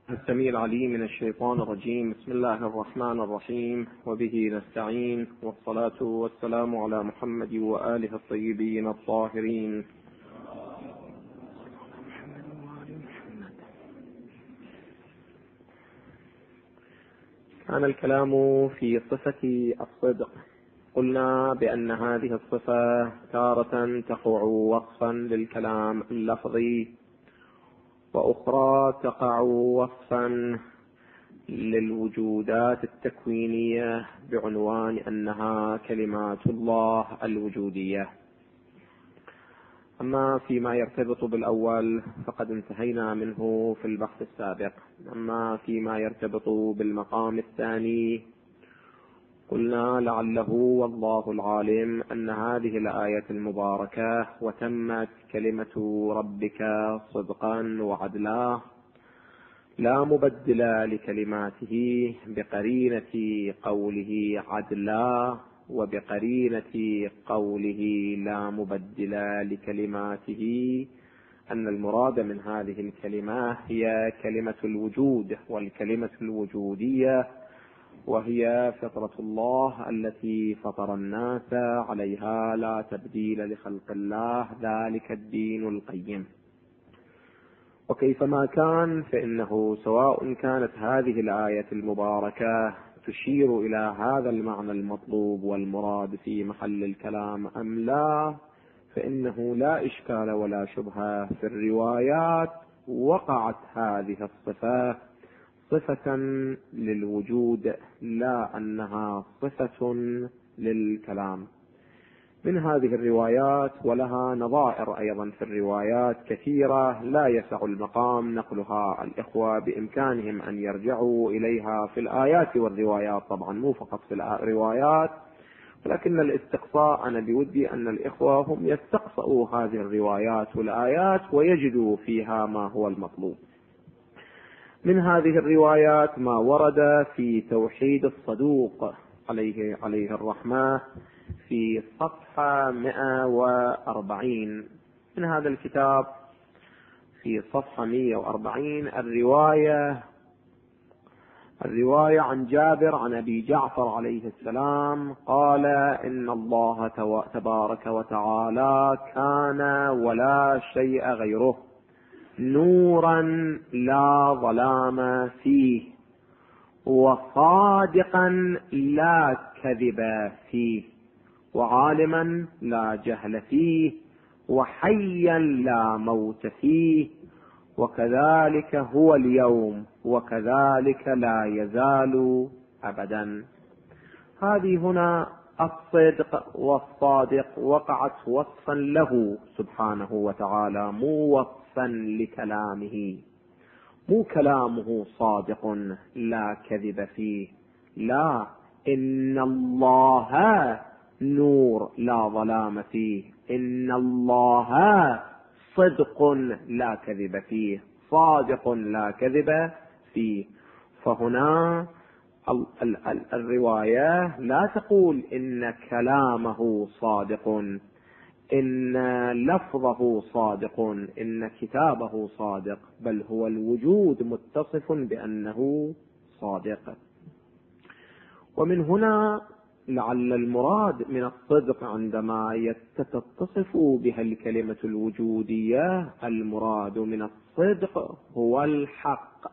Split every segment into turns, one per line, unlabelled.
السميع العليم من الشيطان الرجيم. بسم الله الرحمن الرحيم، وبه نستعين، والصلاة والسلام على محمد وآله الطيبين الطاهرين. كان الكلام في صفة الصدق. قلنا بأن هذه الصفة تارة تقع وصفا للكلام اللفظي، وأخرى تقع وصفا للوجودات التكوينية بعنوان أنها كلمات الله الوجودية. أما فيما يرتبط بالأول فقد انتهينا منه في البحث السابق. أما فيما يرتبط بالمقام الثاني قلنا لعله والله العالم أن هذه الآية المباركة وتمت كلمة ربك صدقا وعدلا لا مبدل لكلماته بقرينة قوله عدلا، وبقرينة قوله لا مبدل لكلماته أن المراد من هذه الكلمة هي كلمة الوجود، والكلمة الوجودية وهي فطرة الله التي فطر الناس عليها لا تبديل لخلق الله، ذلك الدين القيم. وكيفما كان فإنه سواء كانت هذه الآية المباركة تشير إلى هذا المعنى المطلوب والمراد في محل الكلام أم لا، فإنه لا إشكال ولا شبهة في الروايات وقعت هذه الصفة صفة للوجود، لا أنها صفة للكلام. من هذه الروايات، ولها نظائر أيضا في الروايات كثيرة لا يسع المقام نقلها، الإخوة بإمكانهم أن يرجعوا إليها في الآيات والروايات، طبعا مو فقط في الروايات، ولكن الاستقصاء أنا بودي أن الإخوة هم يستقصؤوا هذه الروايات والآيات ويجدوا فيها ما هو المطلوب. من هذه الروايات ما ورد في توحيد الصدوق عليه الرحمة في صفحة 140 من هذا الكتاب. في صفحة 140 الرواية عن جابر عن أبي جعفر عليه السلام قال: إن الله تبارك وتعالى كان ولا شيء غيره، نورا لا ظلام فيه، وصادقا لا كذب فيه، وعالما لا جهل فيه، وحيا لا موت فيه، وكذلك هو اليوم، وكذلك لا يزال أبدا. هذه هنا الصدق والصادق وقعت وصفا له سبحانه وتعالى، مو وصفا لكلامه، مو كلامه صادق لا كذب فيه، لا، إن الله نور لا ظلام فيه، إن الله صدق لا كذب فيه، صادق لا كذب فيه. فهنا الرواية لا تقول إن كلامه صادق، إن لفظه صادق، إن كتابه صادق، بل هو الوجود متصف بأنه صادق. ومن هنا لعل المراد من الصدق عندما تتصف بها الكلمة الوجودية، المراد من الصدق هو الحق.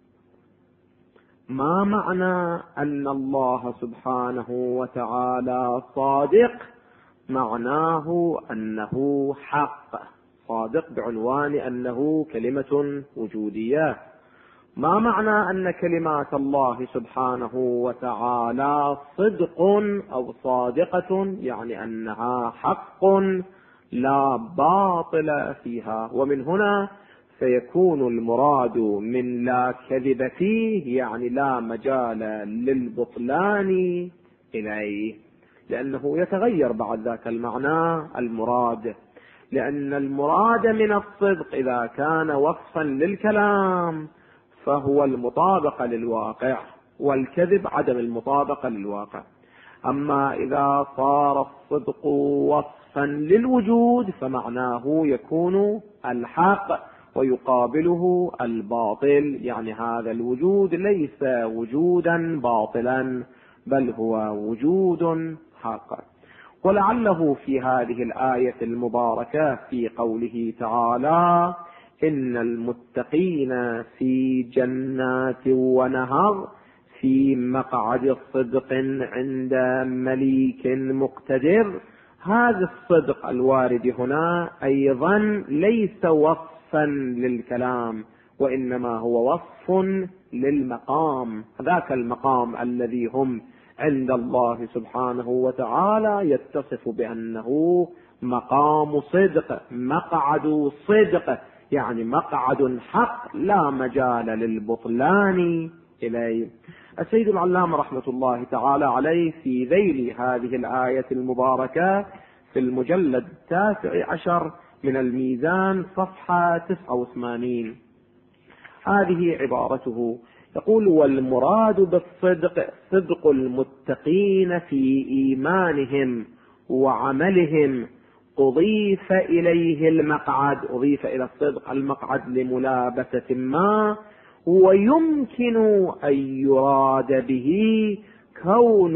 ما معنى أن الله سبحانه وتعالى صادق؟ معناه أنه حق، صادق بعنوان أنه كلمة وجودية. ما معنى أن كلمات الله سبحانه وتعالى صدق أو صادقة؟ يعني أنها حق لا باطل فيها. ومن هنا فيكون المراد من لا كذب فيه يعني لا مجال للبطلان إليه، لأنه يتغير بعد ذاك المعنى المراد، لأن المراد من الصدق إذا كان وصفا للكلام فهو المطابقة للواقع، والكذب عدم المطابقة للواقع. أما إذا صار الصدق وصفا للوجود فمعناه يكون الحق، ويقابله الباطل، يعني هذا الوجود ليس وجودا باطلا بل هو وجود حق. ولعله في هذه الآية المباركة في قوله تعالى: إن المتقين في جنات ونهر في مقعد صدق عند مليك مقتدر، هذا الصدق الوارد هنا أيضا ليس وصفا للكلام، وإنما هو وصف للمقام، ذاك المقام الذي هم عند الله سبحانه وتعالى يتصف بأنه مقام صدق، مقعد صدق، يعني مقعد حق لا مجال للبطلان إليه. السيد العلامة رحمة الله تعالى عليه في ذيل هذه الآية المباركة في المجلد 19 من الميزان صفحة 89 هذه عبارته، يقول: والمراد بالصدق صدق المتقين في إيمانهم وعملهم، أضيف إليه المقعد، أضيف إلى الصدق المقعد لملابسة ما، ويمكن أن يراد به كون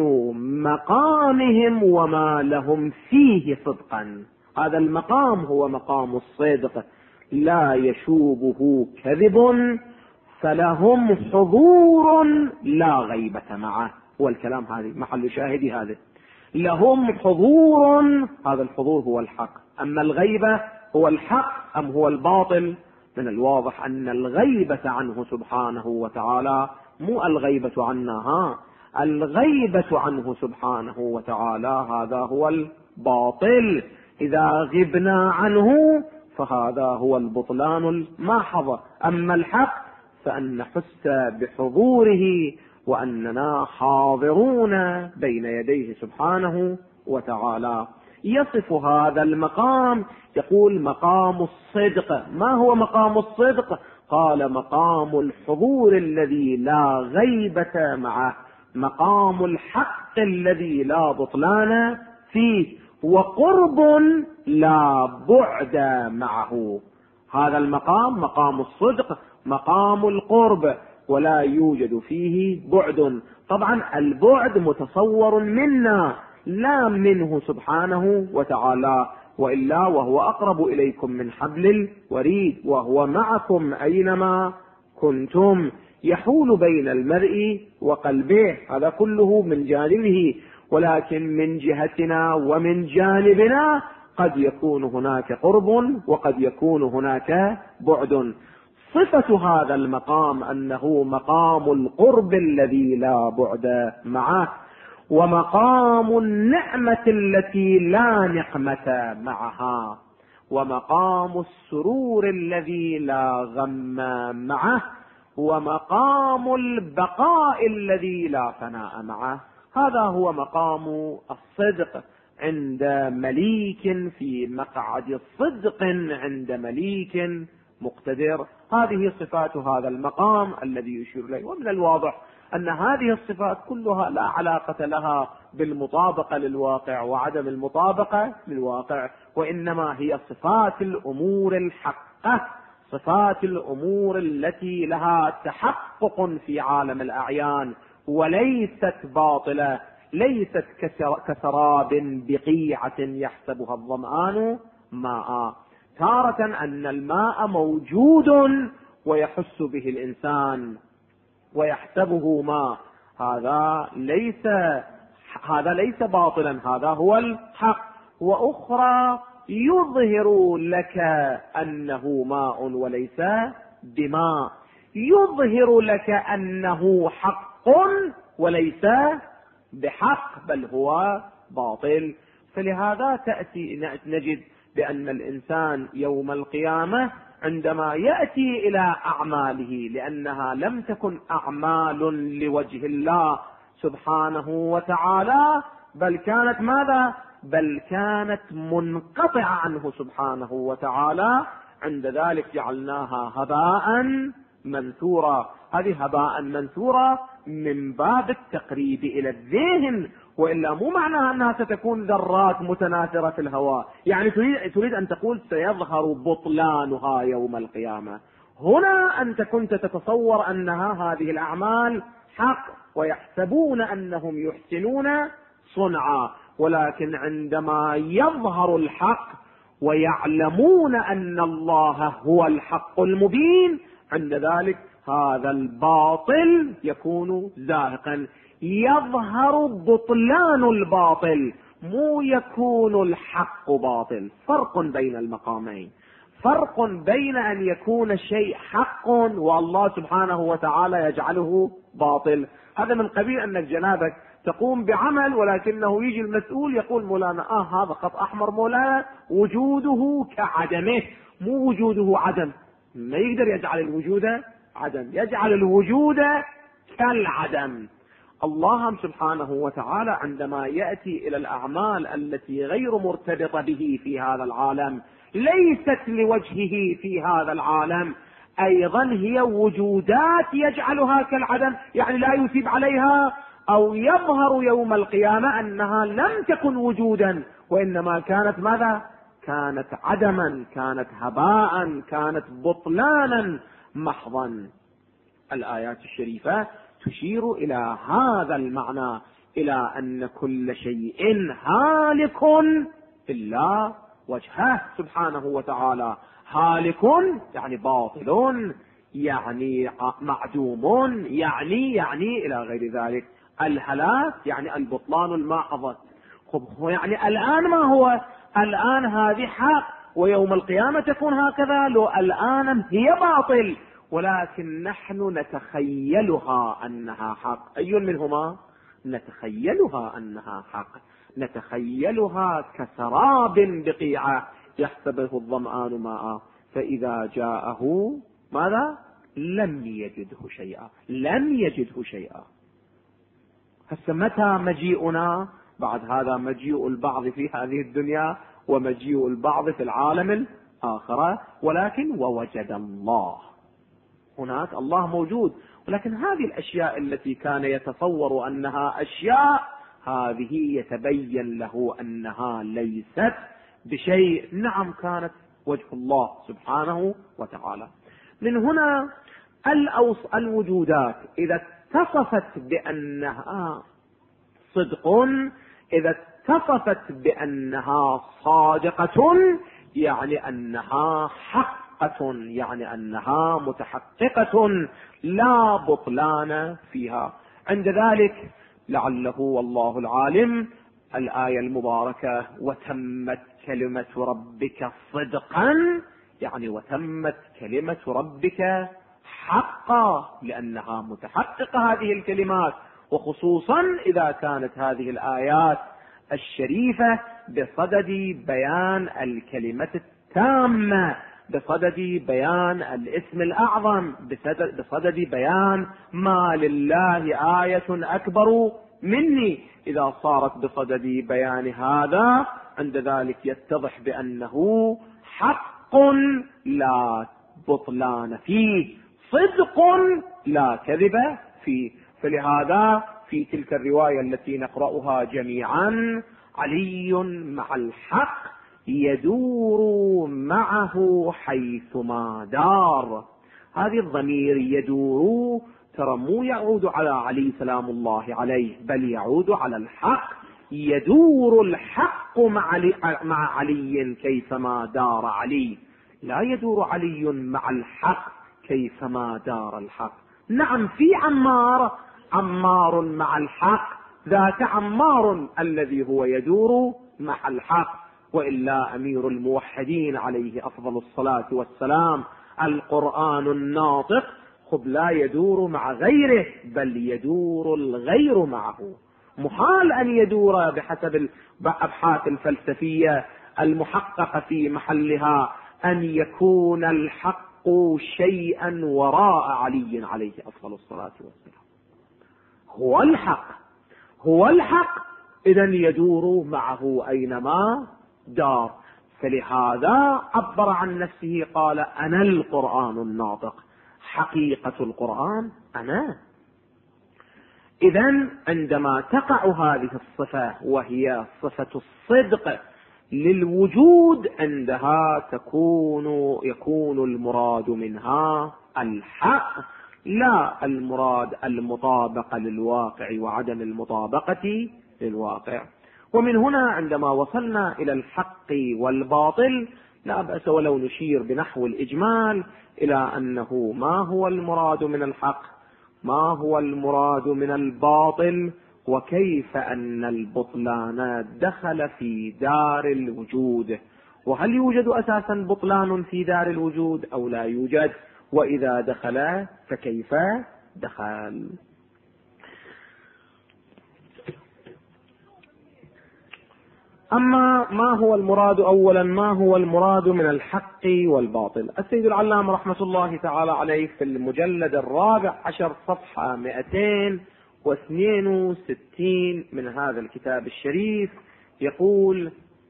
مقامهم وما لهم فيه صدقا. هذا المقام هو مقام الصدق لا يشوبه كذب، فلهم حضور لا غيبة معه. والكلام هذه محل شاهدي، هذا لهم حضور، هذا الحضور هو الحق. أما الغيبة هو الحق أم هو الباطل؟ من الواضح أن الغيبة عنه سبحانه وتعالى مو الغيبة عنا، الغيبة عنه سبحانه وتعالى هذا هو الباطل. إذا غبنا عنه فهذا هو البطلان الماحظ. أما الحق فأن نحس بحضوره وأننا حاضرون بين يديه سبحانه وتعالى. يصف هذا المقام يقول: مقام الصدق. ما هو مقام الصدق؟ قال: مقام الحضور الذي لا غيبة معه، مقام الحق الذي لا بطلان فيه، وقرب لا بعد معه. هذا المقام مقام الصدق، مقام القرب، ولا يوجد فيه بعد. طبعا البعد متصور منا لا منه سبحانه وتعالى، وإلا وهو أقرب إليكم من حبل الوريد، وهو معكم أينما كنتم، يحول بين المرء وقلبه. هذا كله من جانبه، ولكن من جهتنا ومن جانبنا قد يكون هناك قرب وقد يكون هناك بعد. صفة هذا المقام أنه مقام القرب الذي لا بعد معه، ومقام النعمة التي لا نقمة معها، ومقام السرور الذي لا غم معه، ومقام البقاء الذي لا فناء معه. هذا هو مقام الصدق عند مليك في مقعد صدق عند مليك مقتدر. هذه صفات هذا المقام الذي يشير إليه. ومن الواضح أن هذه الصفات كلها لا علاقة لها بالمطابقة للواقع وعدم المطابقة للواقع، وإنما هي صفات الأمور الحقة، صفات الأمور التي لها تحقق في عالم الأعيان، وليست باطلة، ليست كسراب بقيعة يحسبها الظمآن ماء. تارة أن الماء موجود ويحس به الإنسان ويحسبه ماء، هذا ليس باطلا، هذا هو الحق. وأخرى يظهر لك أنه ماء وليس بماء، يظهر لك أنه حق وليس بحق بل هو باطل. فلهذا نجد بأن الإنسان يوم القيامة عندما يأتي إلى أعماله، لأنها لم تكن أعمال لوجه الله سبحانه وتعالى، بل كانت ماذا؟ بل كانت منقطعة عنه سبحانه وتعالى. عند ذلك جعلناها هباء منثورا. هذه هباء منثورا من باب التقريب إلى الذهن، وإلا مو معناها أنها ستكون ذرات متناثرة في الهواء. يعني تريد أن تقول سيظهر بطلانها يوم القيامة. هنا أنت كنت تتصور أنها هذه الأعمال حق ويحسبون أنهم يحسنون صنعا، ولكن عندما يظهر الحق ويعلمون أن الله هو الحق المبين، عند ذلك هذا الباطل يكون زاهقا. يظهر بطلان الباطل، مو يكون الحق باطل. فرق بين المقامين، فرق بين أن يكون الشيء حق والله سبحانه وتعالى يجعله باطل. هذا من قبيل أنك جنابك تقوم بعمل ولكنه يجي المسؤول يقول مولانا هذا خط أحمر مولانا وجوده كعدمه، مو وجوده عدم. ما يقدر يجعل الوجود عدم، يجعل الوجود كالعدم. الله سبحانه وتعالى عندما يأتي إلى الأعمال التي غير مرتبطة به في هذا العالم، ليست لوجهه في هذا العالم، أيضا هي وجودات يجعلها كالعدم، يعني لا يثيب عليها، أو يظهر يوم القيامة أنها لم تكن وجودا وإنما كانت ماذا؟ كانت عدما، كانت هباء، كانت بطلانا محضا. الآيات الشريفة تشير إلى هذا المعنى، إلى أن كل شيء هالك إلا وجهه سبحانه وتعالى. هالك يعني باطل، يعني معدوم، يعني إلى غير ذلك. الهلاك يعني البطلان الماحظ. يعني الآن ما هو؟ الآن هذه حق ويوم القيامة تكون هكذا. لو الآن هي باطل ولكن نحن نتخيلها أنها حق. أي منهما؟ نتخيلها أنها حق، نتخيلها كسراب بقيعة يحسبه الظمآن ماء فإذا جاءه ماذا؟ لم يجده شيئا، لم يجده شيئا. هسه متى مجيئنا؟ بعد هذا مجيء البعض في هذه الدنيا ومجيء البعض في العالم الآخرة، ولكن ووجد الله. هناك الله موجود، ولكن هذه الأشياء التي كان يتصور أنها أشياء، هذه يتبين له أنها ليست بشيء. نعم كانت وجه الله سبحانه وتعالى. من هنا الوجودات إذا اتصفت بأنها صدق، إذا اتصفت بأنها صادقة، يعني أنها حقة، يعني أنها متحققة لا بطلان فيها. عند ذلك لعله والله العالم الآية المباركة وتمت كلمة ربك صدقا، يعني وتمت كلمة ربك حقا، لأنها متحققة هذه الكلمات، وخصوصا إذا كانت هذه الآيات الشريفة بصدد بيان الكلمة التامة، بصدد بيان الاسم الأعظم، بصدد بيان ما لله آية أكبر مني. إذا صارت بصدد بيان هذا، عند ذلك يتضح بأنه حق لا بطلان فيه، صدق لا كذب فيه. فلهذا في تلك الرواية التي نقرأها جميعا: علي مع الحق يدور معه حيثما دار. هذه الضمير يدور ترى مو يعود على علي سلام الله عليه، بل يعود على الحق. يدور الحق مع علي كيفما دار علي، لا يدور علي مع الحق كيفما دار الحق. نعم في عمار مع الحق، ذاك عمار الذي هو يدور مع الحق، وإلا أمير الموحدين عليه أفضل الصلاة والسلام القرآن الناطق لا يدور مع غيره، بل يدور الغير معه. محال أن يدور بحسب الأبحاث الفلسفية المحققة في محلها أن يكون الحق شيئا وراء علي عليه أفضل الصلاة والسلام. هو الحق إذن يدور معه أينما دار. فلهذا عبر عن نفسه قال: أنا القرآن الناطق. حقيقة القرآن أنا. إذن عندما تقع هذه الصفة وهي صفة الصدق للوجود، عندها يكون المراد منها الحق، لا المراد المطابقة للواقع وعدم المطابقة للواقع. ومن هنا عندما وصلنا إلى الحق والباطل لا بأس ولو نشير بنحو الإجمال إلى أنه ما هو المراد من الحق، ما هو المراد من الباطل، وكيف أن البطلان دخل في دار الوجود، وهل يوجد أساسا بطلان في دار الوجود أو لا يوجد، وإذا دخل فكيف دخل. أما ما هو المراد أولا، ما هو المراد من الحق والباطل؟ السيد العلامة رحمة الله تعالى عليه في المجلد 14 صفحة 262 من هذا الكتاب الشريف يقول: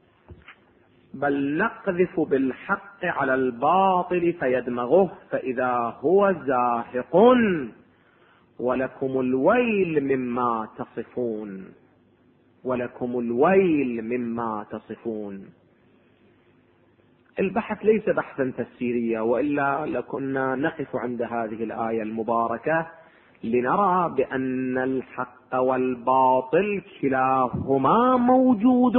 بل نقذف بالحق على الباطل فيدمغه فإذا هو زاهق ولكم الويل مما تصفون، ولكم الويل مما تصفون. البحث ليس بحثا تفسيريا، وإلا لكنا نقف عند هذه الآية المباركة لنرى بأن الحق والباطل كلاهما موجود،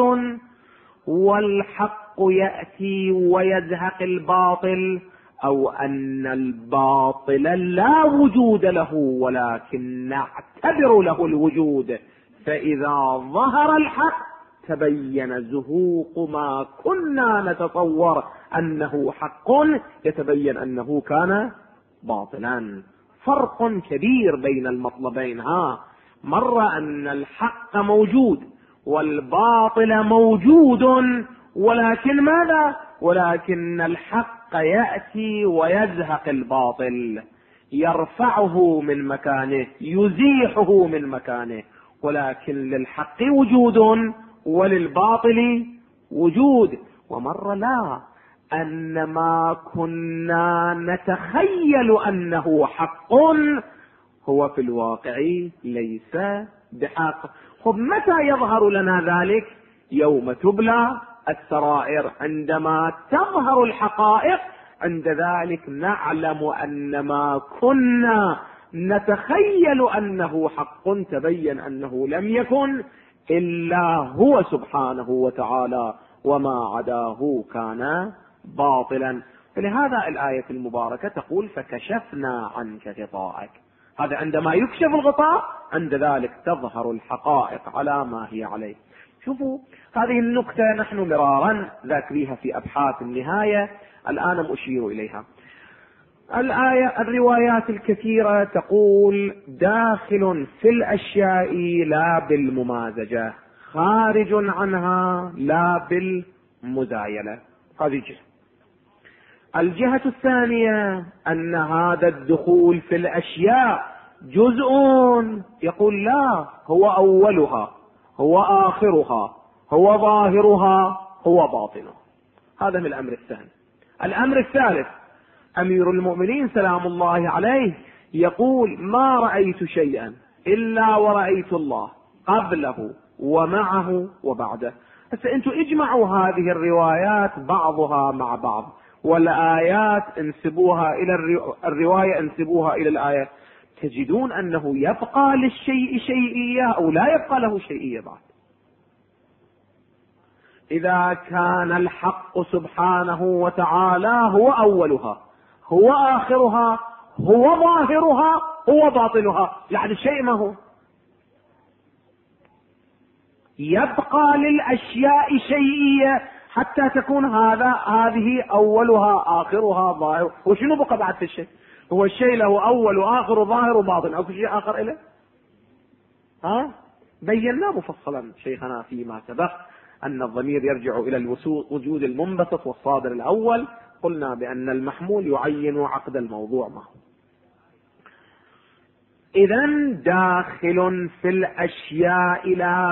والحق يأتي ويزهق الباطل، أو أن الباطل لا وجود له ولكن نعتبر له الوجود، فإذا ظهر الحق تبين زهوق ما كنا نتصور أنه حق، يتبين أنه كان باطلا. فرق كبير بين المطلبين. مرة أن الحق موجود والباطل موجود، ولكن ماذا؟ ولكن الحق يأتي ويزهق الباطل، يرفعه من مكانه، يزيحه من مكانه، ولكن للحق وجود وللباطل وجود. ومر لا، أن ما كنا نتخيل أنه حق هو في الواقع ليس بحق. متى يظهر لنا ذلك؟ يوم تبلى السرائر، عندما تظهر الحقائق، عند ذلك نعلم أن ما كنا نتخيل أنه حق تبين أنه لم يكن إلا هو سبحانه وتعالى، وما عداه كان باطلا. فلهذا الآية المباركة تقول: فكشفنا عنك غطاءك. هذا عندما يكشف الغطاء، عند ذلك تظهر الحقائق على ما هي عليه. شوفوا هذه النقطة نحن مرارا ذاكريها في أبحاث النهاية، الآن أشير إليها. الروايات الكثيرة تقول: داخل في الأشياء لا بالممازجة، خارج عنها لا بالمزايلة. هذه جهة. الجهة الثانية أن هذا الدخول في الأشياء جزء، يقول لا، هو أولها، هو آخرها، هو ظاهرها، هو باطنها. هذا من الأمر الثاني. الأمر الثالث: أمير المؤمنين سلام الله عليه يقول: ما رأيت شيئا إلا ورأيت الله قبله ومعه وبعده. أنتم اجمعوا هذه الروايات بعضها مع بعض، والآيات انسبوها إلى الرواية، انسبوها إلى الآية، تجدون أنه يبقى للشيء شيئية أو لا يبقى له شيئية بعد. إذا كان الحق سبحانه وتعالى هو أولها، هو آخرها، هو ظاهرها، هو باطنها، يعني الشيء ما هو، يبقى للأشياء شيئية حتى تكون هذه أولها آخرها ظاهر. وشنو بقى بعد في الشيء؟ هو الشيء له أول وآخر وظاهر وباطن، أو في شيء آخر إله؟ بينا مفصلا شيخنا فيما سبق أن الضمير يرجع إلى الوجود المنبسط والصادر الأول. قلنا بأن المحمول يعين عقد الموضوع معه. إذن داخل في الأشياء لا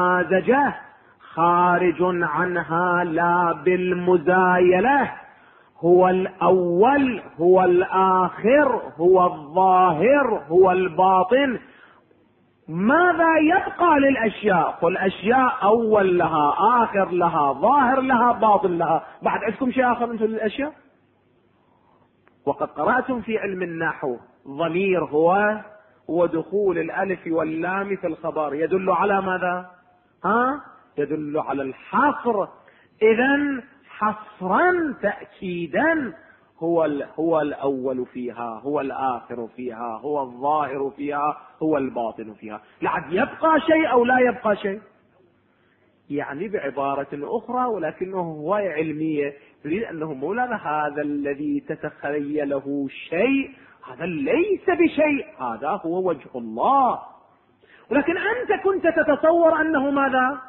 بالممازجة، خارج عنها لا بالمزايلة، هو الأول، هو الآخر، هو الظاهر، هو الباطن. ماذا يبقى للأشياء؟ فالأشياء أول لها، آخر لها، ظاهر لها، باطن لها. بعد عندكم شيء آخر أنتم للأشياء؟ وقد قرأتم في علم النحو ضمير هو ودخول الألف واللام في الخبر يدل على ماذا؟ يدل على الحصر. إذن حصرا تأكيدا هو الأول فيها، هو الآخر فيها، هو الظاهر فيها، هو الباطن فيها. لعد يبقى شيء أو لا يبقى شيء؟ يعني بعبارة أخرى ولكنه هواية علمية، يريد أنه مولانا هذا الذي تتخيله شيء هذا ليس بشيء، هذا هو وجه الله. ولكن أنت كنت تتصور أنه ماذا؟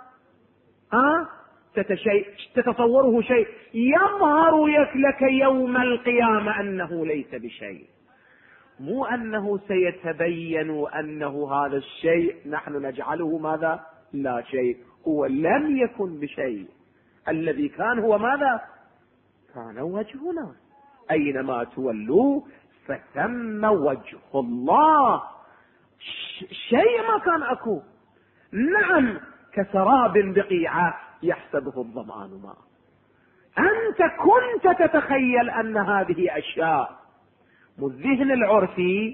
تتصوره شيء يظهر لك يوم القيامة أنه ليس بشيء، مو أنه سيتبين أنه هذا الشيء نحن نجعله ماذا؟ لا شيء. هو لم يكن بشيء، الذي كان هو ماذا؟ كان وجهنا، أينما تولوا فثم وجه الله. شيء ما كان أكو. نعم، كسراب بقيعة يحسبه الظمآن ماء. أنت كنت تتخيل أن هذه أشياء، والذهن العرفي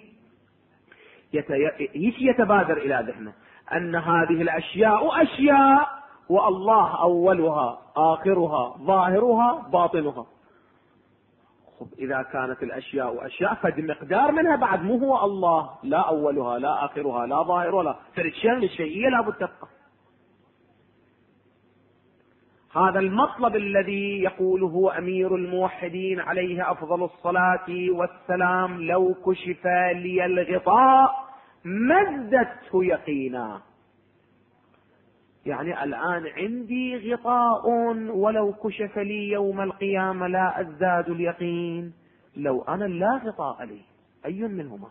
يتبادر إلى ذهنه أن هذه الأشياء أشياء، والله أولها آخرها ظاهرها باطنها. خب إذا كانت الأشياء أشياء فبمقدار منها بعد مو هو الله، لا أولها لا آخرها لا ظاهرها لا، فالشيء الشيئية لا بد تبقى. هذا المطلب الذي يقوله أمير الموحدين عليه أفضل الصلاة والسلام: لو كشف لي الغطاء ما ازددت يقينا. يعني الآن عندي غطاء ولو كشف لي يوم القيامة لا أزداد اليقين. لو أنا لا غطاء لي أي منهما؟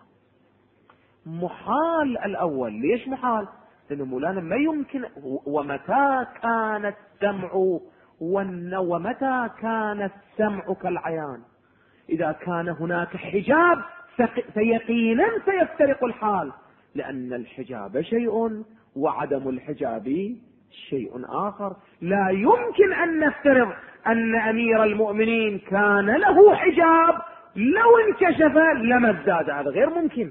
محال الأول. ليش محال؟ لأنه مولانا ما يمكن. ومتى كان السمع ومتى كان السمع كالعيان؟ إذا كان هناك حجاب فيقينا سيفترق الحال، لأن الحجاب شيء وعدم الحجاب شيء آخر. لا يمكن أن نفترض أن أمير المؤمنين كان له حجاب لو انكشف لما ازداد، هذا غير ممكن.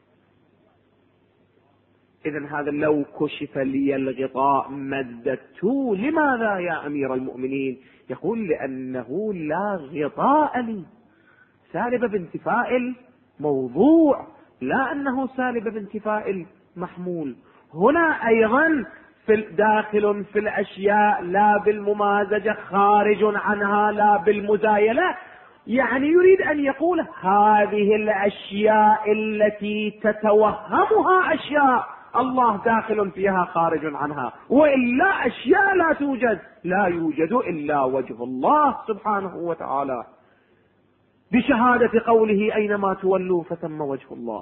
إذن هذا لو كشف لي الغطاء ما ازددت. لماذا يا أمير المؤمنين؟ يقول لأنه لا غطاء لي، سالب بانتفاء الموضوع، لا أنه سالب بانتفاء المحمول. هنا أيضا داخل في الأشياء لا بالممازجة، خارج عنها لا بالمزايلة. يعني يريد أن يقول هذه الأشياء التي تتوهمها أشياء الله داخل فيها خارج عنها، وإلا أشياء لا توجد. لا يوجد إلا وجه الله سبحانه وتعالى، بشهادة قوله أينما تولوا فثم وجه الله.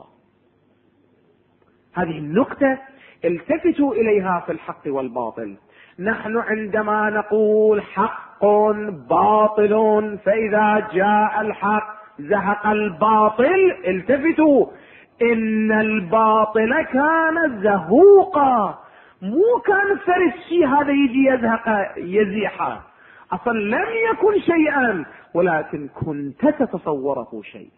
هذه النقطة التفتوا إليها في الحق والباطل. نحن عندما نقول حق باطل، فإذا جاء الحق زهق الباطل، التفتوا إن الباطل كان زهوقا، مو كان فرشي هذا يجي يزهق يزيحه، أصلا لم يكن شيئا ولكن كنت تتصوره شيء.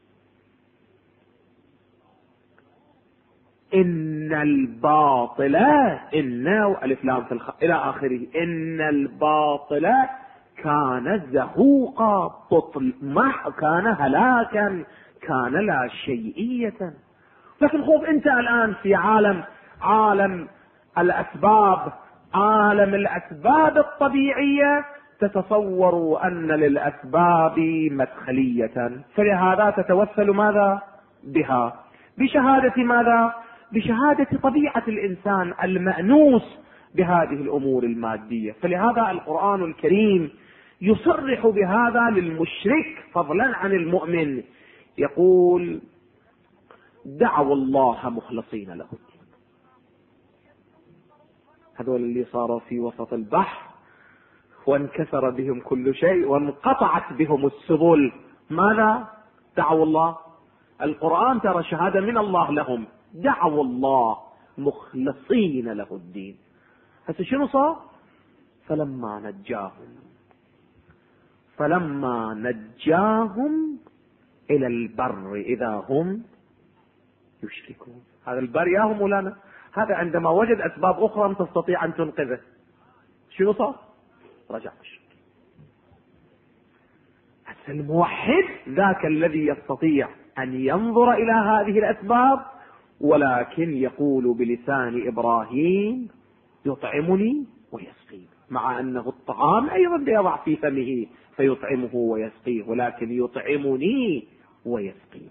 إن الباطل، إن ألف لام في إلى آخره، إن الباطل كان زهوقا، كان هلاكا، كان لا شيئية. لكن خوف أنت الآن في عالم الأسباب، عالم الأسباب الطبيعية، تتصور أن للأسباب مدخلية، فلهذا تتوسل ماذا بها؟ بشهادة ماذا؟ بشهادة طبيعة الإنسان المأنوس بهذه الأمور المادية. فلهذا القرآن الكريم يصرح بهذا للمشرك فضلا عن المؤمن، يقول: دعوا الله مخلصين له الدين. هذول اللي صاروا في وسط البحر وانكسر بهم كل شيء وانقطعت بهم السبل. ماذا دعوا الله؟ القرآن ترى شهادة من الله لهم، دعوا الله مخلصين له الدين. هسه شنو صار؟ فلما نجاهم إلى البر إذا هم يشركون. هذا البر يا هم ولانا، هذا عندما وجد أسباب أخرى تستطيع أن تنقذه، شنو صار؟ رجع الشرك. الموحد ذاك الذي يستطيع أن ينظر إلى هذه الأسباب، ولكن يقول بلسان إبراهيم يطعمني ويسقيه، مع أنه الطعام أيضا يضع في فمه فيطعمه ويسقيه، ولكن يطعمني ويسقيه.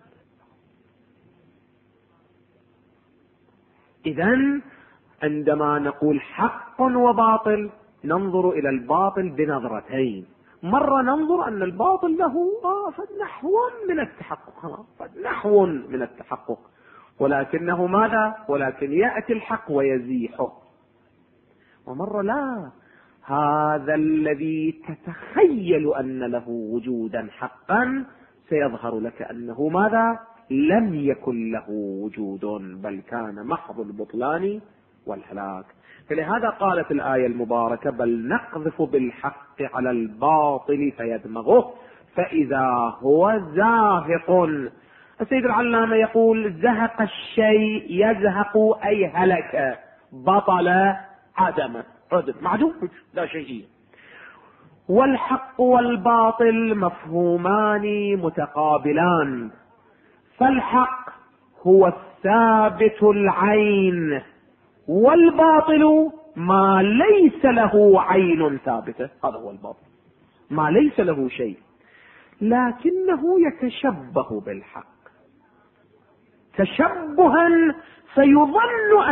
إذن عندما نقول حق وباطل ننظر إلى الباطل بنظرتين. مرة ننظر أن الباطل له نحو من التحقق، نحو من التحقق، ولكنه ماذا؟ ولكن يأتي الحق ويزيحه. ومرة لا، هذا الذي تتخيل أن له وجودا حقا سيظهر لك أنه ماذا؟ لم يكن له وجود، بل كان محض البطلان والهلاك. فلهذا قالت الآية المباركة بل نقذف بالحق على الباطل فيدمغه فإذا هو زاهق. السيد العلامة يقول زهق الشيء، يزهق أي هلك، بطل عدم، معدوم، لا شيء. والحق والباطل مفهومان متقابلان، فالحق هو الثابت العين، والباطل ما ليس له عين ثابتة. هذا هو الباطل، ما ليس له شيء لكنه يتشبه بالحق تشبها فيظن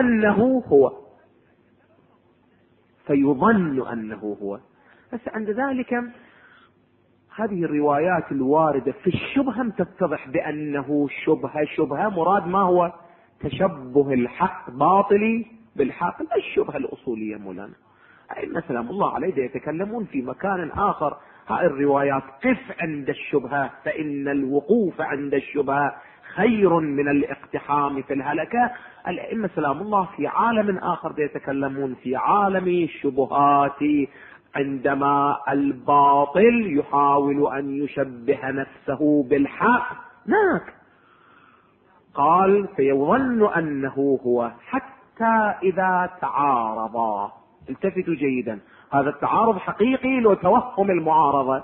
أنه هو. بس عند ذلك هذه الروايات الواردة في الشبهة تتضح بأنه شبهة مراد ما هو؟ تشبه الحق باطلي بالحق، لا الشبهة الأصولية مولانا. أئمة سلام الله عليه يتكلمون في مكان آخر. هاي الروايات قف عند الشبهة، فإن الوقوف عند الشبهة خير من الاقتحام في الهلكة. الأئمة سلام الله في عالم آخر يتكلمون في عالم الشبهات، عندما الباطل يحاول أن يشبه نفسه بالحق هناك قال فيظن أنه هو، حتى إذا تعارضا. التفتوا جيدا، هذا التعارض حقيقي لو توهم المعارضة،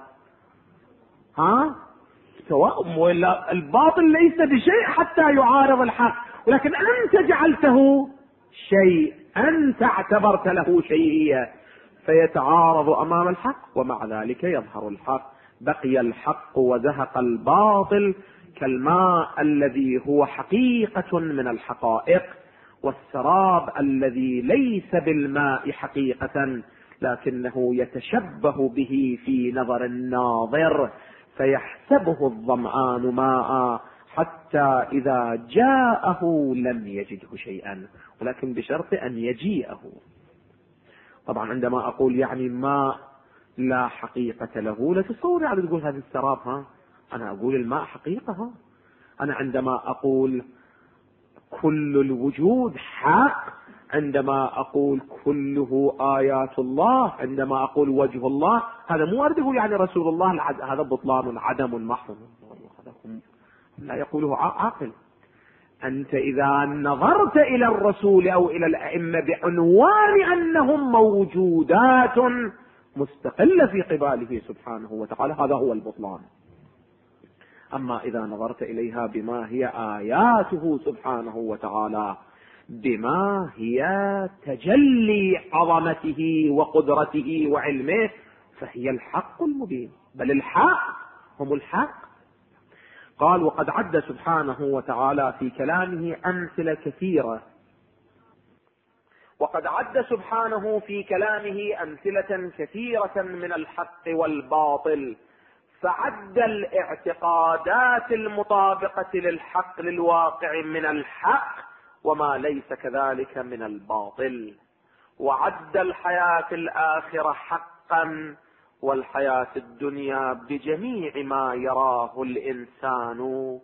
توهم، ولا الباطل ليس بشيء حتى يعارض الحق، ولكن أنت جعلته شيء، أنت اعتبرت له شيئية، فيتعارض أمام الحق، ومع ذلك يظهر الحق. بقي الحق وزهق الباطل كالماء الذي هو حقيقة من الحقائق، والسراب الذي ليس بالماء حقيقة لكنه يتشبه به في نظر الناظر، فيحسبه الظمآن ماء حتى إذا جاءه لم يجده شيئا، ولكن بشرط أن يجيئه. طبعا عندما أقول يعني ماء لا حقيقة له، لا تصور يعني تقول هذا السراب، أنا أقول الماء حقيقة. أنا عندما أقول كل الوجود حق، عندما أقول كله آيات الله، عندما أقول وجه الله، هذا مو أريد أقول يعني رسول الله هذا بطلان عدم محض، لا يقوله عاقل. أنت إذا نظرت إلى الرسول أو إلى الأئمة بعنوان أنهم موجودات مستقلة في قباله سبحانه وتعالى، هذا هو البطلان. أما إذا نظرت إليها بما هي آياته سبحانه وتعالى، بما هي تجلي عظمته وقدرته وعلمه، فهي الحق المبين، بل الحق هم الحق. قال وقد عد سبحانه وتعالى في كلامه أمثلة كثيرة، وقد عد سبحانه في كلامه أمثلة كثيرة من الحق والباطل، فعد الاعتقادات المطابقة للحق للواقع من الحق وما ليس كذلك من الباطل، وعد الحياة الآخرة حقا والحياة الدنيا بجميع ما يراه الإنسان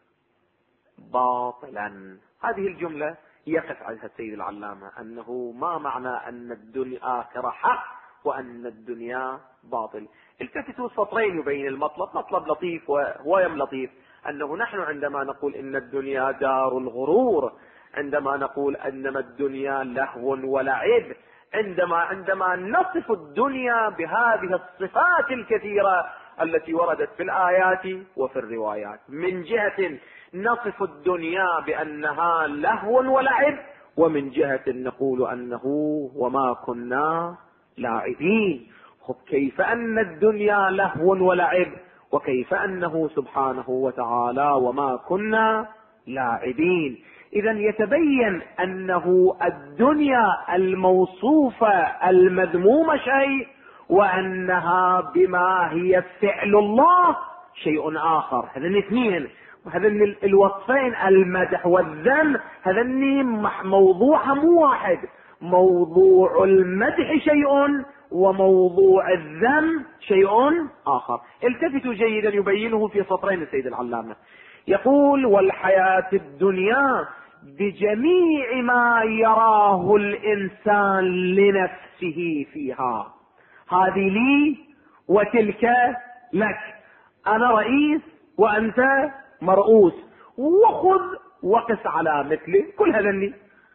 باطلا. هذه الجملة يقف عليها السيد العلامة، أنه ما معنى أن الدنيا آخرة حق وأن الدنيا باطل. التفتوا سطرين يبين المطلب، مطلب لطيف وهو لطيف، أنه نحن عندما نقول إن الدنيا دار الغرور، عندما نقول أنما الدنيا لهو ولعب، عندما نصف الدنيا بهذه الصفات الكثيرة التي وردت في الآيات وفي الروايات، من جهة نصف الدنيا بأنها لهو ولعب، ومن جهة نقول أنه وما كنا لاعبين. كيف أن الدنيا لهو ولعب، وكيف أنه سبحانه وتعالى وما كنا لاعبين؟ إذا يتبين أنه الدنيا الموصوفة المذمومة شيء، وأنها بما هي فعل الله شيء آخر. هذين اثنين، وهذين الوصفين المدح والذم، هذين موضوعها مو واحد. موضوع المدح شيء وموضوع الذم شيء آخر. التفتوا جيدا، يبينه في سطرين السيد العلامة. يقول والحياة الدنيا بجميع ما يراه الإنسان لنفسه فيها. هذه لي وتلك لك، أنا رئيس وأنت مرؤوس، وخذ وقس على مثلي، كل هذا لي.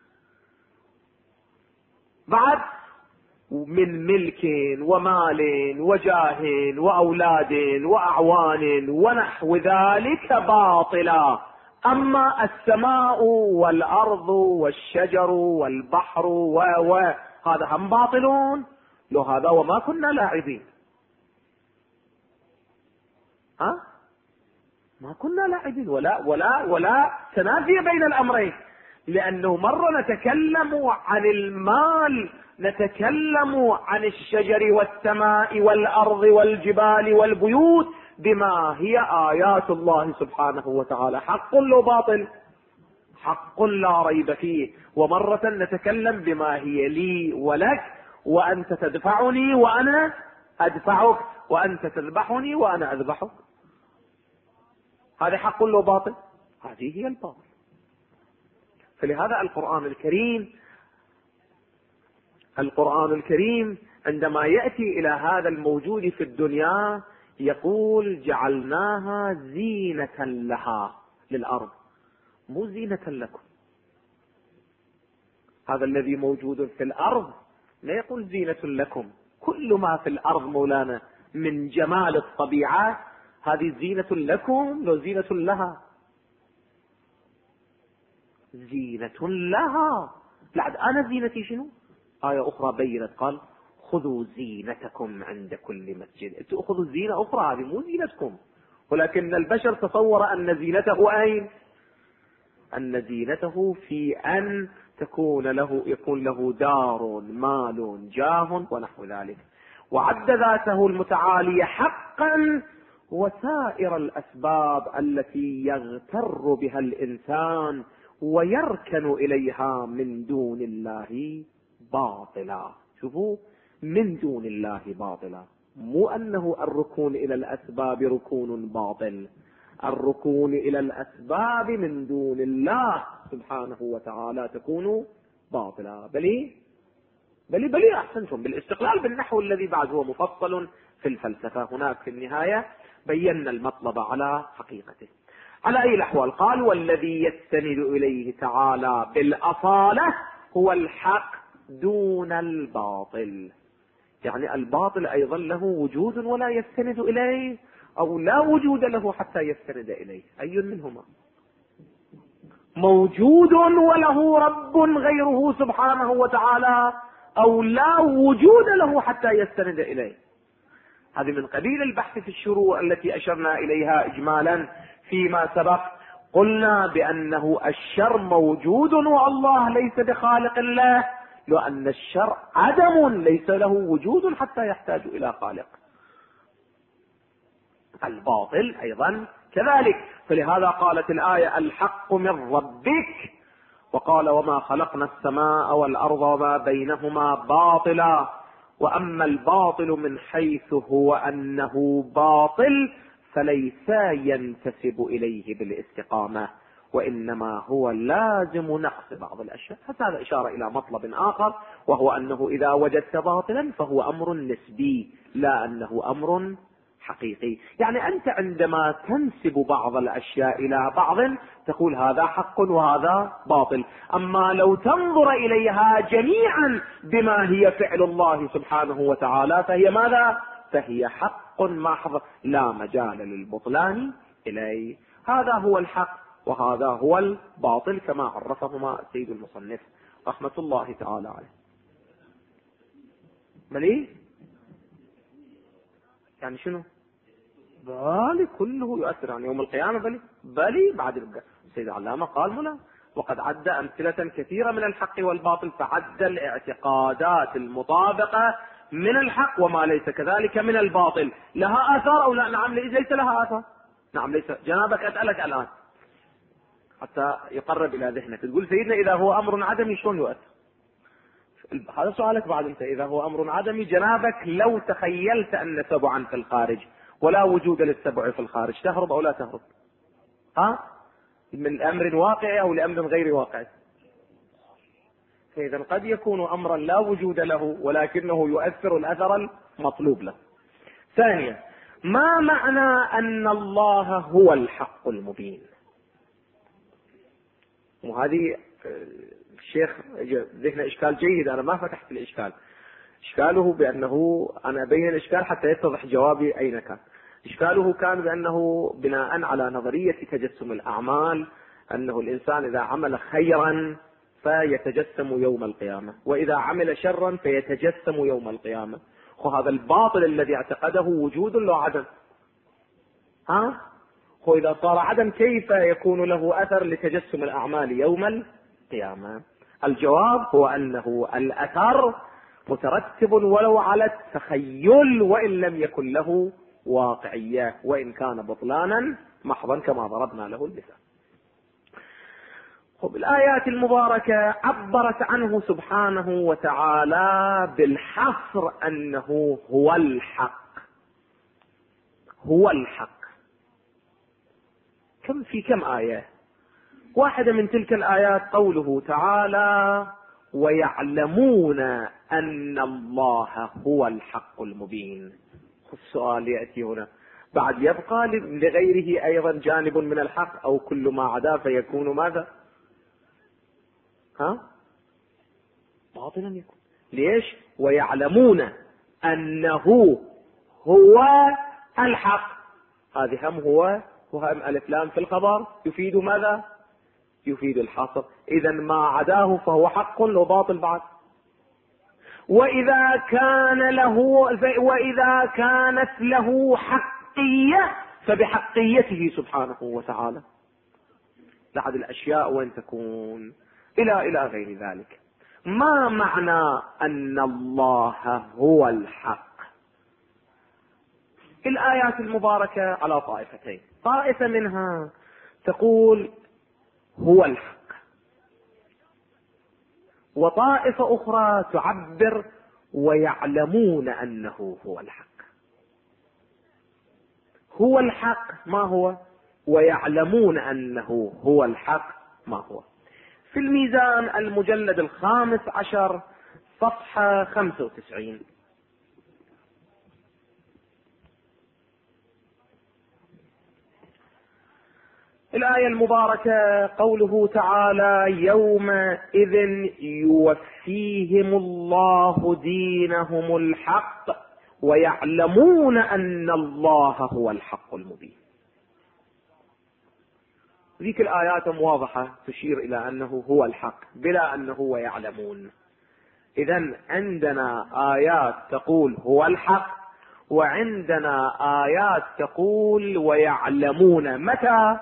بعد من ملك ومال وجاه وأولاد وأعوان ونحو ذلك باطلا. أما السماء والأرض والشجر والبحر هذا هم باطلون، لو هذا وما كنا لاعبين. ما كنا لاعبين ولا تنافي بين الأمرين، لأنه مرة نتكلم عن المال، نتكلم عن الشجر والسماء والأرض والجبال والبيوت بما هي آيات الله سبحانه وتعالى، حق لو باطل، حق لا ريب فيه. ومرة نتكلم بما هي لي ولك، وأنت تدفعني وأنا أدفعك، وأنت تذبحني وأنا أذبحك. هذا حق لو باطل، هذه هي الباطل. فلهذا القرآن الكريم عندما يأتي إلى هذا الموجود في الدنيا يقول جعلناها زينة لها، للأرض، مو زينة لكم. هذا الذي موجود في الأرض لا يقول زينة لكم، كل ما في الأرض مولانا من جمال الطبيعة هذه زينة لكم لو زينة لها، زينة لها. لعد أنا زينتي شنو؟ آية أخرى بينت قال خذوا زينتكم عند كل مسجد. تأخذوا زينة أخرى، هذه مو زينتكم. ولكن البشر تصور أن زينته أين؟ أن زينته في أن يكون له دار، مال، جاه ونحو ذلك. وعد ذاته المتعالية حقا وسائر الأسباب التي يغتر بها الإنسان ويركن إليها من دون الله باطلا. شوفوا، من دون الله باطلا، مو أنه الركون إلى الأسباب ركون باطل، الركون إلى الأسباب من دون الله سبحانه وتعالى تكون باطلا. بل أحسنتم بالاستقلال بالنحو الذي بعد هو مفصل في الفلسفة. هناك في النهاية بينا المطلب على حقيقته. على أي الأحوال قال والذي يستند إليه تعالى بالأصالة هو الحق دون الباطل. يعني الباطل أيضا له وجود ولا يستند إليه، أو لا وجود له حتى يستند إليه. أي منهما؟ موجود وله رب غيره سبحانه وتعالى، أو لا وجود له حتى يستند إليه. هذه من قبيل البحث في الشروع التي أشرنا إليها إجمالا فيما سبق. قلنا بأنه الشر موجود والله ليس بخالق له، لأن الشر عدم ليس له وجود حتى يحتاج إلى خالق. الباطل أيضا كذلك. فلهذا قالت الآية الحق من ربك، وقال وما خلقنا السماء والأرض وما بينهما باطلا. وأما الباطل من حيث هو أنه باطل فليس ينتسب إليه بالاستقامة، وإنما هو لازم نقص بعض الأشياء. هذا إشارة إلى مطلب آخر، وهو أنه إذا وجدت باطلا فهو أمر نسبي لا أنه أمر حقيقي. يعني أنت عندما تنسب بعض الأشياء إلى بعض تقول هذا حق وهذا باطل، أما لو تنظر إليها جميعا بما هي فعل الله سبحانه وتعالى فهي ماذا؟ فهي حق محض لا مجال للبطلان إليه. هذا هو الحق وهذا هو الباطل كما عرفهما السيد المصنف رحمة الله تعالى عليه. ملي يعني شنو؟ بالي كله يؤثر عن يوم القيامة. بلي بعد السيد العلامة قال هنا وقد عد أمثلة كثيرة من الحق والباطل، فعد الاعتقادات المطابقة من الحق وما ليس كذلك من الباطل. لها آثار أو لا؟ نعم ليس لها آثار. نعم ليس. جنابك أسألك الآن حتى يقرب إلى ذهنك، تقول سيدنا إذا هو أمر عدمي شلون يؤثر؟ هذا سؤالك بعد. أنت إذا هو أمر عدمي جنابك لو تخيلت أن سبعا في الخارج ولا وجود للسبع في الخارج تهرب أو لا تهرب؟ من أمر واقعي أو لأمر غير واقعي؟ فإذا قد يكون أمرا لا وجود له ولكنه يؤثر الأثر المطلوب له. ثانيا، ما معنى أن الله هو الحق المبين؟ وهذه الشيخ ذهن إشكال جيد، أنا ما فتحت الإشكال. إشكاله بأنه أنا أبين الإشكال حتى يتضح جوابي أين كان. إشكاله كان بأنه بناء على نظرية تجسم الأعمال أنه الإنسان إذا عمل خيرا فيتجسم يوم القيامة، وإذا عمل شرا فيتجسم يوم القيامة. وهذا الباطل الذي اعتقده وجود له عدم. هو إذا صار عدم كيف يكون له أثر لتجسم الأعمال يوم القيامة؟ الجواب هو أنه الأثر مترتب ولو على التخيل وإن لم يكن له واقعية، وإن كان بطلانا محضا كما ضربنا له المثال. الآيات المباركة عبرت عنه سبحانه وتعالى بالحصر أنه هو الحق. هو الحق. في كم آية؟ واحدة من تلك الآيات قوله تعالى ويعلمون أن الله هو الحق المبين. السؤال يأتي هنا بعد يبقى لغيره أيضا جانب من الحق أو كل ما عدا فيكون ماذا؟ باطلا يكون. ليش؟ ويعلمون أنه هو الحق. هذه هم هو وهم ألف لام في الخبر يفيد ماذا؟ يفيد الحصر. إذا ما عداه فهو حق وباطل بعد. وإذا كانت له حقية فبحقيته سبحانه وتعالى. بعد الأشياء وين تكون إلى غير ذلك. ما معنى أن الله هو الحق؟ الآيات المباركة على طائفتين. طائفة منها تقول هو الحق، وطائفة أخرى تعبر ويعلمون أنه هو الحق. هو الحق ما هو؟ ويعلمون أنه هو الحق ما هو؟ في الميزان المجلد 15 صفحة 95. الآية المباركة قوله تعالى يومئذ يوفيهم الله دينهم الحق ويعلمون أن الله هو الحق المبين. ذيك الآيات واضحة تشير إلى أنه هو الحق بلا أنه ويعلمون. إذن عندنا آيات تقول هو الحق وعندنا آيات تقول ويعلمون. متى؟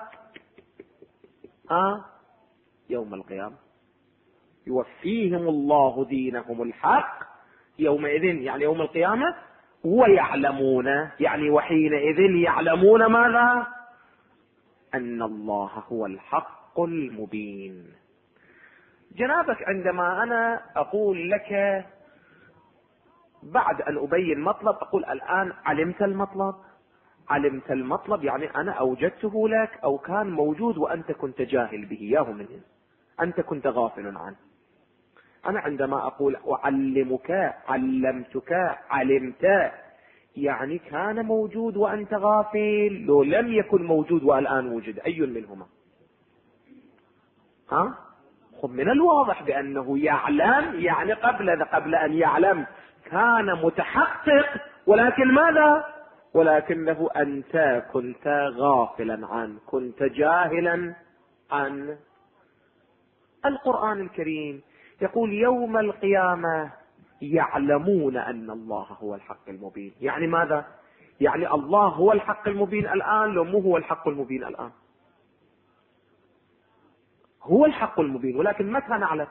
يوم القيامة. يوفيهم الله دينهم الحق يومئذ يعني يوم القيامة، ويعلمون يعني وحينئذ يعلمون ماذا؟ أن الله هو الحق المبين. جنابك عندما أنا أقول لك بعد أن أبين مطلب أقول الآن علمت المطلب. علمت المطلب يعني أنا أوجدته لك أو كان موجود وأنت كنت جاهل به، ياه منه أنت كنت غافل عنه. أنا عندما أقول أعلمك، علمتك، علمت، يعني كان موجود وأنت غافل، لو لم يكن موجود والآن وجد أي منهما؟ خب من الواضح بأنه يعلم، يعني قبل أن يعلم كان متحقق، ولكن ماذا؟ ولكنه أنت كنت غافلا عنه، كنت جاهلا عن. القرآن الكريم يقول يوم القيامة يعلمون أن الله هو الحق المبين. يعني ماذا؟ يعني الله هو الحق المبين الآن، لو مو هو الحق المبين الآن؟ هو الحق المبين، ولكن متى نعلم؟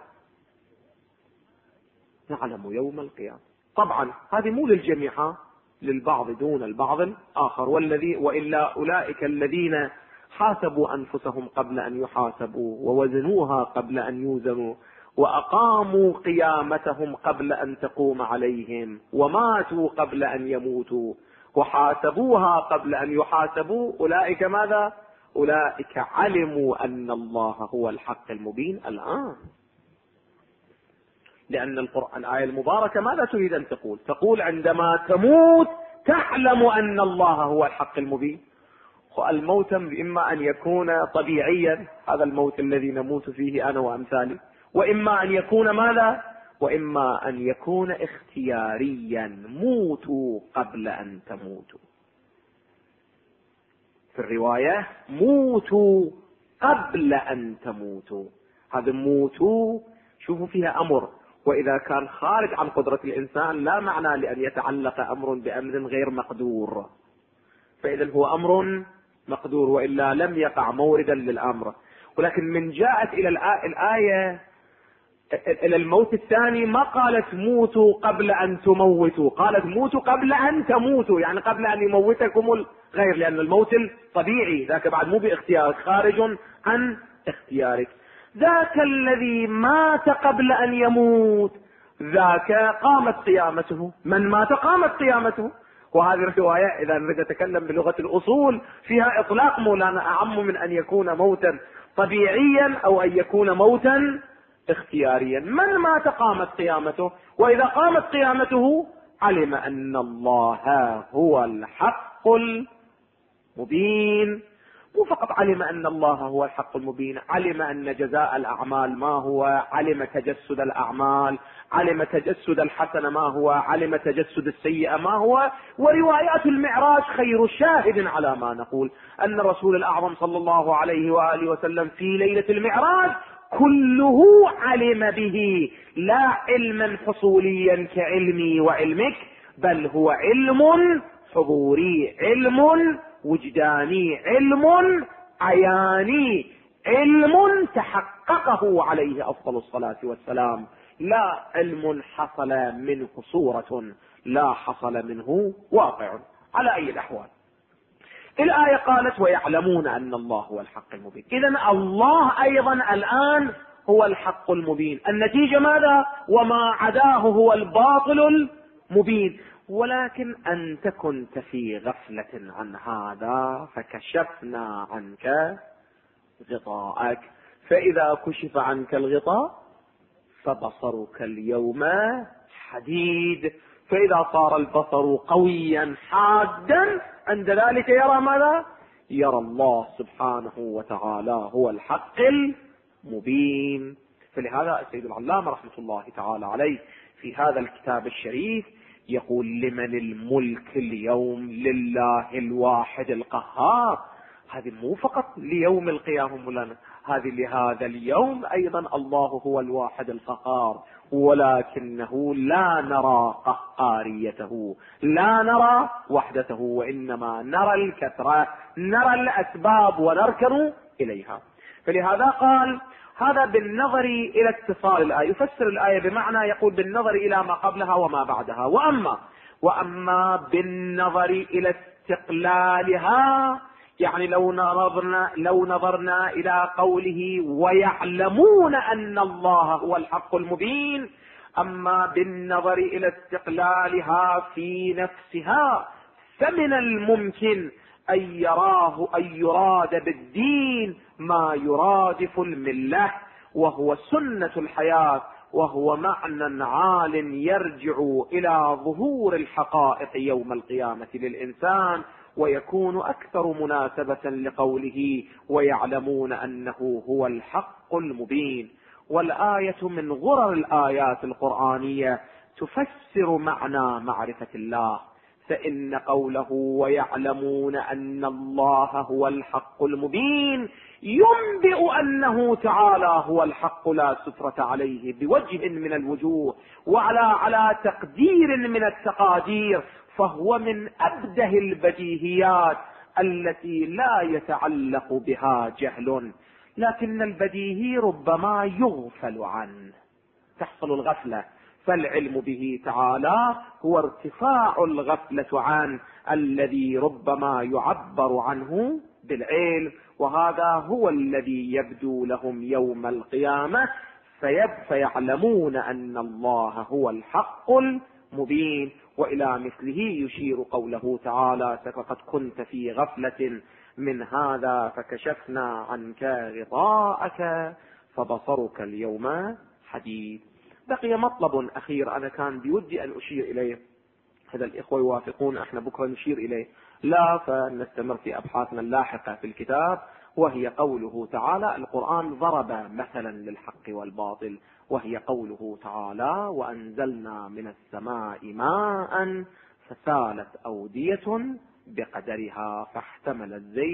نعلم يوم القيامة. طبعا هذه مو للجميع، للبعض دون البعض الآخر. وإلا أولئك الذين حاسبوا أنفسهم قبل أن يحاسبوا، ووزنوها قبل أن يوزنوا، وأقاموا قيامتهم قبل أن تقوم عليهم، وماتوا قبل أن يموتوا، وحاسبوها قبل أن يحاسبوا، أولئك ماذا؟ أولئك علموا أن الله هو الحق المبين الآن. لأن الآية المباركة ماذا تريد أن تقول؟ تقول عندما تموت تعلم أن الله هو الحق المبين. الموت إما أن يكون طبيعيا، هذا الموت الذي نموت فيه أنا وأمثالي، وإما أن يكون ماذا؟ وإما أن يكون اختياريا، موتوا قبل أن تموتوا. في الرواية موتوا قبل أن تموتوا. هذا موتوا شوفوا فيها أمر، وإذا كان خارج عن قدرة الإنسان لا معنى لأن يتعلق أمر بأمر غير مقدور، فإذا هو أمر مقدور، وإلا لم يقع موردا للأمر. ولكن من جاءت إلى الآية إلى الموت الثاني ما قالت موتوا قبل أن تموتوا، قالت موتوا قبل أن تموتوا، يعني قبل أن يموتكم الغير، لأن الموت الطبيعي ذاك بعد مو باختيارك، خارج عن اختيارك. ذاك الذي مات قبل أن يموت ذاك قامت قيامته، من مات قامت قيامته. وهذه الرواية إذا نريد نتكلم بلغة الأصول فيها إطلاق مولانا أعم من أن يكون موتا طبيعيا أو أن يكون موتا اختياريا. من مات قامت قيامته، وإذا قامت قيامته علم أن الله هو الحق المبين. مو فقط علم أن الله هو الحق المبين، علم أن جزاء الأعمال ما هو، علم تجسد الأعمال، علم تجسد الحسن ما هو، علم تجسد السيئة ما هو. وروايات المعراج خير شاهد على ما نقول، أن الرسول الأعظم صلى الله عليه وآله وسلم في ليلة المعراج كله علم به، لا علما حصوليا كعلمي وعلمك، بل هو علم حضوري، علم وجداني، علم عياني، علم تحققه عليه أفضل الصلاة والسلام، لا علم حصل منه صورة، لا حصل منه واقع. على أي الأحوال الآية قالت ويعلمون أن الله هو الحق المبين. إذن الله أيضا الآن هو الحق المبين. النتيجة ماذا؟ وما عداه هو الباطل المبين. ولكن أنت كنت في غفلة عن هذا فكشفنا عنك غطاءك، فإذا كشف عنك الغطاء فبصرك اليوم حديد. فإذا صار البصر قويا حادا عند ذلك يرى ماذا؟ يرى الله سبحانه وتعالى هو الحق المبين. فلهذا السيد العلامة رحمة الله تعالى عليه في هذا الكتاب الشريف يقول لمن الملك اليوم؟ لله الواحد القهار. هذه مو فقط ليوم القيامة مولانا، هذه لهذا اليوم أيضا الله هو الواحد القهار، ولكنه لا نرى قهاريته، لا نرى وحدته، وإنما نرى الكثرة، نرى الأسباب ونركن إليها. فلهذا قال هذا بالنظر إلى اتصال الآية، يفسر الآية بمعنى يقول بالنظر إلى ما قبلها وما بعدها. وأما بالنظر إلى استقلالها، يعني لو نظرنا إلى قوله ويعلمون أن الله هو الحق المبين، أما بالنظر إلى استقلالها في نفسها فمن الممكن أن يراد بالدين ما يرادف الملة، وهو سنة الحياة، وهو معنى عال يرجع إلى ظهور الحقائق يوم القيامة للإنسان، ويكون أكثر مناسبة لقوله ويعلمون أنه هو الحق المبين. والآية من غرر الآيات القرآنية تفسر معنى معرفة الله، فإن قوله ويعلمون أن الله هو الحق المبين ينبئ أنه تعالى هو الحق لا سترة عليه بوجه من الوجوه وعلى تقدير من التقادير، فهو من أبده البديهيات التي لا يتعلق بها جهل. لكن البديهي ربما يغفل عنه، تحصل الغفلة، فالعلم به تعالى هو ارتفاع الغفلة عنه الذي ربما يعبر عنه بالعلم، وهذا هو الذي يبدو لهم يوم القيامة، فيعلمون أن الله هو الحق المبين. وإلى مثله يشير قوله تعالى فقد كنت في غفلة من هذا فكشفنا عنك غطاءك فبصرك اليوم حديد. بقي مطلب أخير أنا كان بودي أن أشير إليه، هذا الإخوة يوافقون احنا بكرة نشير إليه، لا فنستمر في أبحاثنا اللاحقة في الكتاب، وهي قوله تعالى القرآن ضرب مثلا للحق والباطل، وهي قوله تعالى وأنزلنا من السماء ماء فسالت أودية بقدرها فاحتمل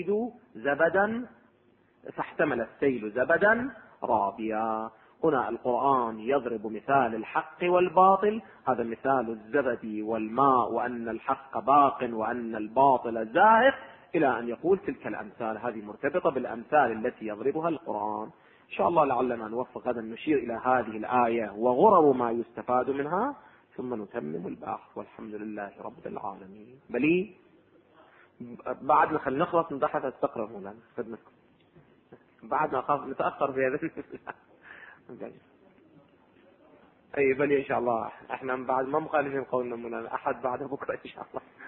السيل زبدا رابيا. هنا القرآن يضرب مثال الحق والباطل، هذا مثال الزبد والماء، وأن الحق باق وأن الباطل زاهق، إلى أن يقول تلك الأمثال. هذه مرتبطة بالأمثال التي يضربها القرآن. إن شاء الله لعلنا نوفق غدا نشير إلى هذه الآية وغرر ما يستفاد منها، ثم نتمم البحث، والحمد لله رب العالمين. بلي بعد ما خلينا نخلص نضحك استقرأ مولانا خدمتكم، بعد ما أخاف نتأخر في هذا اي بلي ان شاء الله احنا بعد ما مخالفين قولنا مولانا احد بعد بكره ان شاء الله.